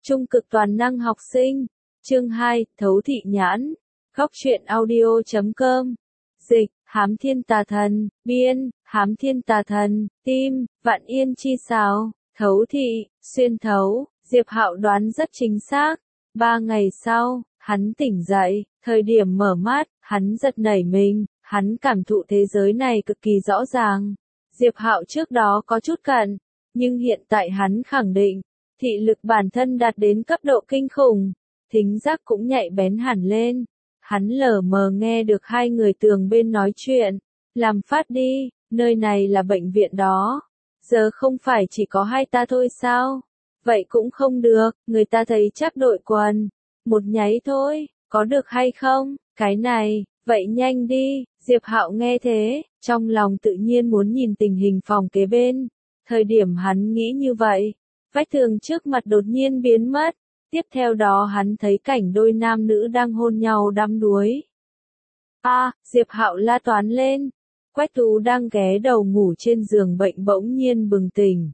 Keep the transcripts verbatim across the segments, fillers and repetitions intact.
Trung cực toàn năng học sinh. Chương hai, Thấu thị nhãn. Góc truyện audio chấm com. Dịch, Hám Thiên Tà Thần. Biên, Hám Thiên Tà Thần. Tim, Vạn Yên Chi Sào. Thấu thị, xuyên thấu. Diệp Hạo đoán rất chính xác. Ba ngày sau, hắn tỉnh dậy. Thời điểm mở mắt, hắn giật nảy mình. Hắn cảm thụ thế giới này cực kỳ rõ ràng. Diệp Hạo trước đó có chút cận, nhưng hiện tại hắn khẳng định, thị lực bản thân đạt đến cấp độ kinh khủng, thính giác cũng nhạy bén hẳn lên. Hắn lờ mờ nghe được hai người tường bên nói chuyện, làm phát đi, nơi này là bệnh viện đó. Giờ không phải chỉ có hai ta thôi sao? Vậy cũng không được, người ta thấy chắc đội quần. Một nháy thôi, có được hay không? Cái này, vậy nhanh đi. Diệp Hạo nghe thế, trong lòng tự nhiên muốn nhìn tình hình phòng kế bên. Thời điểm hắn nghĩ như vậy, vách tường trước mặt đột nhiên biến mất. Tiếp theo đó hắn thấy cảnh đôi nam nữ đang hôn nhau đắm đuối. A, à, Diệp Hạo la toán lên. Quách Tú đang ghé đầu ngủ trên giường bệnh bỗng nhiên bừng tỉnh.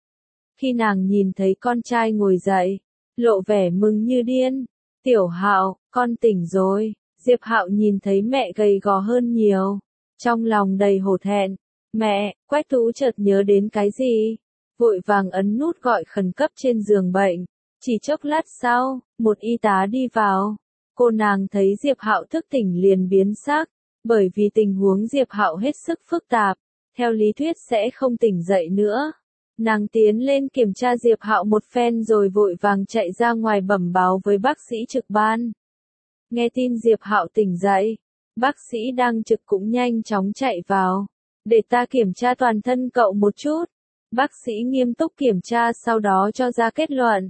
Khi nàng nhìn thấy con trai ngồi dậy, lộ vẻ mừng như điên. Tiểu Hạo, con tỉnh rồi. Diệp Hạo nhìn thấy mẹ gầy gò hơn nhiều, trong lòng đầy hổ thẹn. Mẹ, Quách Tú chợt nhớ đến cái gì, vội vàng ấn nút gọi khẩn cấp trên giường bệnh. Chỉ chốc lát sau, một y tá đi vào. Cô nàng thấy Diệp Hạo thức tỉnh liền biến sắc, bởi vì tình huống Diệp Hạo hết sức phức tạp, theo lý thuyết sẽ không tỉnh dậy nữa. Nàng tiến lên kiểm tra Diệp Hạo một phen rồi vội vàng chạy ra ngoài bẩm báo với bác sĩ trực ban. Nghe tin Diệp Hạo tỉnh dậy, bác sĩ đang trực cũng nhanh chóng chạy vào. Để ta kiểm tra toàn thân cậu một chút. Bác sĩ nghiêm túc kiểm tra sau đó cho ra kết luận.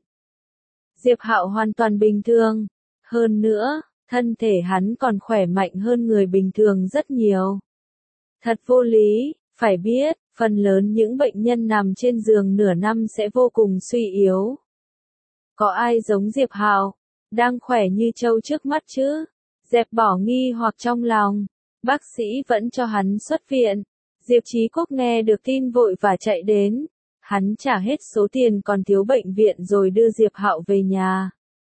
Diệp Hạo hoàn toàn bình thường. Hơn nữa, thân thể hắn còn khỏe mạnh hơn người bình thường rất nhiều. Thật vô lý, phải biết, phần lớn những bệnh nhân nằm trên giường nửa năm sẽ vô cùng suy yếu. Có ai giống Diệp Hạo, đang khỏe như trâu trước mắt chứ? Dẹp bỏ nghi hoặc trong lòng, bác sĩ vẫn cho hắn xuất viện. Diệp Chí Quốc nghe được tin vội và chạy đến. Hắn trả hết số tiền còn thiếu bệnh viện rồi đưa Diệp Hạo về nhà.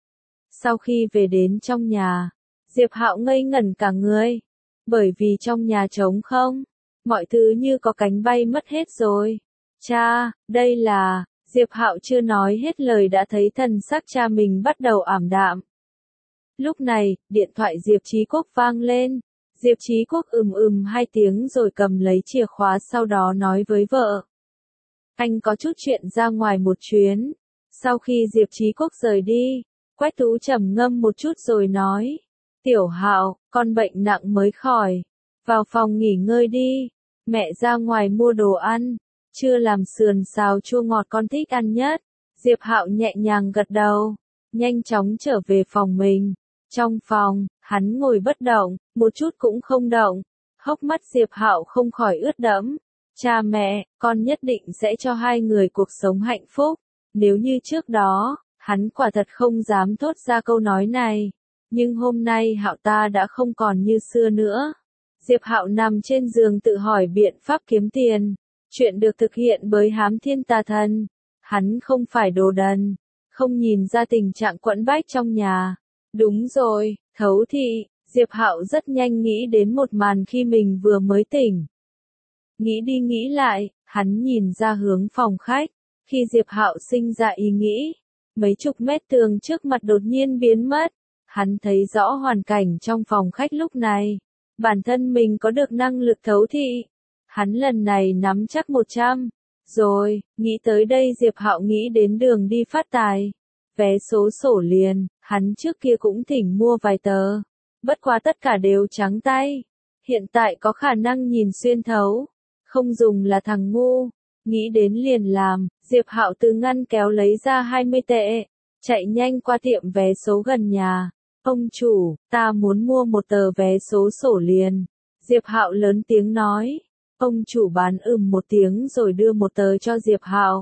Sau khi về đến trong nhà, Diệp Hạo ngây ngẩn cả người. Bởi vì trong nhà trống không, mọi thứ như có cánh bay mất hết rồi. Cha, đây là... Diệp Hạo chưa nói hết lời đã thấy thần sắc cha mình bắt đầu ảm đạm. Lúc này, điện thoại Diệp Chí Quốc vang lên. Diệp Chí Quốc ừm ừm hai tiếng rồi cầm lấy chìa khóa sau đó nói với vợ. Anh có chút chuyện ra ngoài một chuyến. Sau khi Diệp Chí Quốc rời đi, Quách Tú trầm ngâm một chút rồi nói. Tiểu Hạo, con bệnh nặng mới khỏi. Vào phòng nghỉ ngơi đi. Mẹ ra ngoài mua đồ ăn. Chưa làm sườn xào chua ngọt con thích ăn nhất. Diệp Hạo nhẹ nhàng gật đầu, nhanh chóng trở về phòng mình. Trong phòng, hắn ngồi bất động, một chút cũng không động. Hốc mắt Diệp Hạo không khỏi ướt đẫm. Cha mẹ, con nhất định sẽ cho hai người cuộc sống hạnh phúc. Nếu như trước đó, hắn quả thật không dám thốt ra câu nói này. Nhưng hôm nay Hạo ta đã không còn như xưa nữa. Diệp Hạo nằm trên giường tự hỏi biện pháp kiếm tiền. Chuyện được thực hiện bởi Hám Thiên Tà Thần. Hắn không phải đồ đần, không nhìn ra tình trạng quẫn bách trong nhà. Đúng rồi, thấu thị, Diệp Hạo rất nhanh nghĩ đến một màn khi mình vừa mới tỉnh. Nghĩ đi nghĩ lại, hắn nhìn ra hướng phòng khách. Khi Diệp Hạo sinh ra ý nghĩ, mấy chục mét tường trước mặt đột nhiên biến mất. Hắn thấy rõ hoàn cảnh trong phòng khách lúc này. Bản thân mình có được năng lực thấu thị. Hắn lần này nắm chắc một trăm. Rồi, nghĩ tới đây Diệp Hạo nghĩ đến đường đi phát tài. Vé số sổ liền, hắn trước kia cũng thỉnh mua vài tờ. Bất quá tất cả đều trắng tay. Hiện tại có khả năng nhìn xuyên thấu. Không dùng là thằng ngu. Nghĩ đến liền làm, Diệp Hạo từ ngăn kéo lấy ra hai mươi tệ. Chạy nhanh qua tiệm vé số gần nhà. Ông chủ, ta muốn mua một tờ vé số sổ liền. Diệp Hạo lớn tiếng nói. Ông chủ bán ừm một tiếng rồi đưa một tờ cho Diệp Hạo.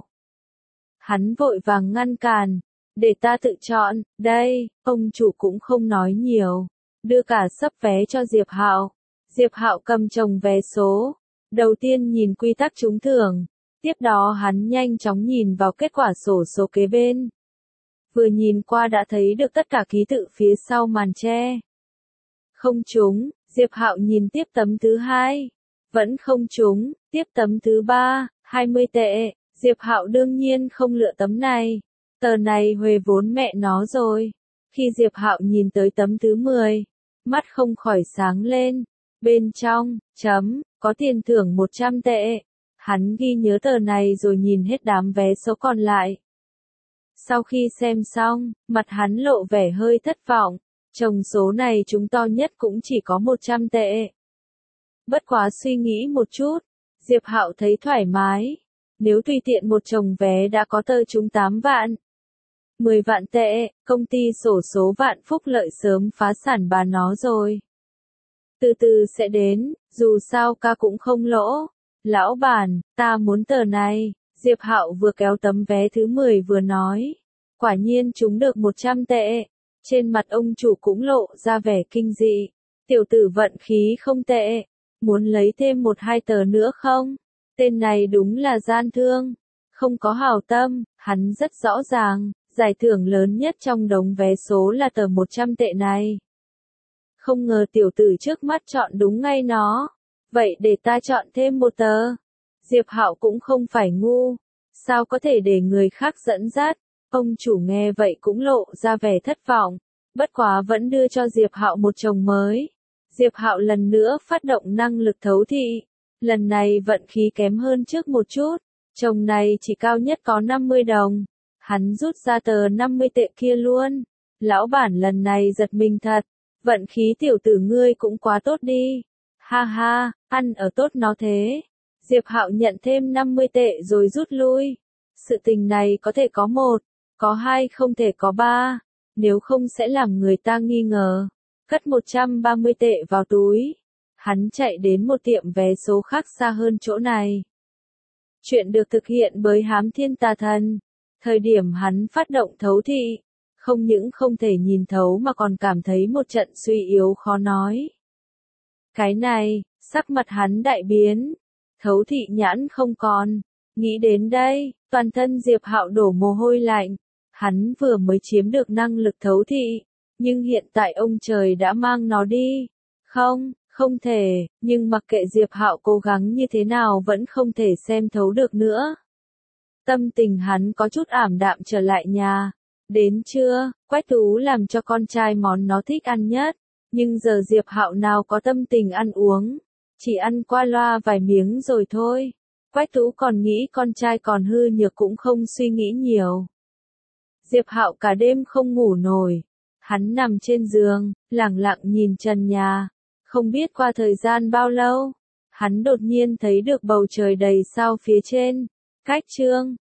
Hắn vội vàng ngăn cản. Để ta tự chọn, đây, ông chủ cũng không nói nhiều. Đưa cả sấp vé cho Diệp Hạo. Diệp Hạo cầm chồng vé số. Đầu tiên nhìn quy tắc trúng thưởng. Tiếp đó hắn nhanh chóng nhìn vào kết quả xổ số kế bên. vừa nhìn qua đã thấy được tất cả ký tự phía sau màn che. Không trúng, Diệp Hạo nhìn tiếp tấm thứ hai. Vẫn không trúng, tiếp tấm thứ ba, hai mươi tệ. Diệp Hạo đương nhiên không lựa tấm này. Tờ này huề vốn mẹ nó rồi. Khi Diệp Hạo nhìn tới tấm thứ mười, mắt không khỏi sáng lên. Bên trong, chấm, có tiền thưởng một trăm tệ. Hắn ghi nhớ tờ này rồi nhìn hết đám vé số còn lại. Sau khi xem xong, mặt hắn lộ vẻ hơi thất vọng. Chồng số này chúng to nhất cũng chỉ có một trăm tệ. Bất quá suy nghĩ một chút, Diệp Hạo thấy thoải mái. Nếu tùy tiện một chồng vé đã có tờ trúng tám vạn. mười vạn tệ, công ty xổ số Vạn Phúc Lợi sớm phá sản bà nó rồi. Từ từ sẽ đến, dù sao ca cũng không lỗ. Lão bản, ta muốn tờ này. Diệp Hạo vừa kéo tấm vé thứ mười vừa nói. Quả nhiên trúng được một trăm tệ. Trên mặt ông chủ cũng lộ ra vẻ kinh dị. Tiểu tử vận khí không tệ. Muốn lấy thêm một hai tờ nữa không? Tên này đúng là gian thương. Không có hảo tâm, hắn rất rõ ràng. Giải thưởng lớn nhất trong đống vé số là tờ một trăm tệ này. Không ngờ tiểu tử trước mắt chọn đúng ngay nó. Vậy để ta chọn thêm một tờ. Diệp Hạo cũng không phải ngu. Sao có thể để người khác dẫn dắt? Ông chủ nghe vậy cũng lộ ra vẻ thất vọng. Bất quá vẫn đưa cho Diệp Hạo một chồng mới. Diệp Hạo lần nữa phát động năng lực thấu thị. Lần này vận khí kém hơn trước một chút. Chồng này chỉ cao nhất có năm mươi đồng. Hắn rút ra tờ năm mươi tệ kia luôn. Lão bản lần này giật mình thật. Vận khí tiểu tử ngươi cũng quá tốt đi. Ha ha, ăn ở tốt nó thế. Diệp Hạo nhận thêm năm mươi tệ rồi rút lui. Sự tình này có thể có một, có hai không thể có ba. Nếu không sẽ làm người ta nghi ngờ. Cất một trăm ba mươi tệ vào túi. Hắn chạy đến một tiệm vé số khác xa hơn chỗ này. Chuyện được thực hiện bởi Hám Thiên Tà Thần. Thời điểm hắn phát động thấu thị, không những không thể nhìn thấu mà còn cảm thấy một trận suy yếu khó nói. Cái này, sắc mặt hắn đại biến, thấu thị nhãn không còn. Nghĩ đến đây, toàn thân Diệp Hạo đổ mồ hôi lạnh. Hắn vừa mới chiếm được năng lực thấu thị, nhưng hiện tại ông trời đã mang nó đi. Không, không thể, nhưng mặc kệ Diệp Hạo cố gắng như thế nào vẫn không thể xem thấu được nữa. Tâm tình hắn có chút ảm đạm trở lại nhà. Đến trưa, Quách Tú làm cho con trai món nó thích ăn nhất. Nhưng giờ Diệp Hạo nào có tâm tình ăn uống. Chỉ ăn qua loa vài miếng rồi thôi. Quách Tú còn nghĩ con trai còn hư nhược cũng không suy nghĩ nhiều. Diệp Hạo cả đêm không ngủ nổi. Hắn nằm trên giường, lẳng lặng nhìn trần nhà. Không biết qua thời gian bao lâu, hắn đột nhiên thấy được bầu trời đầy sao phía trên. Cách chương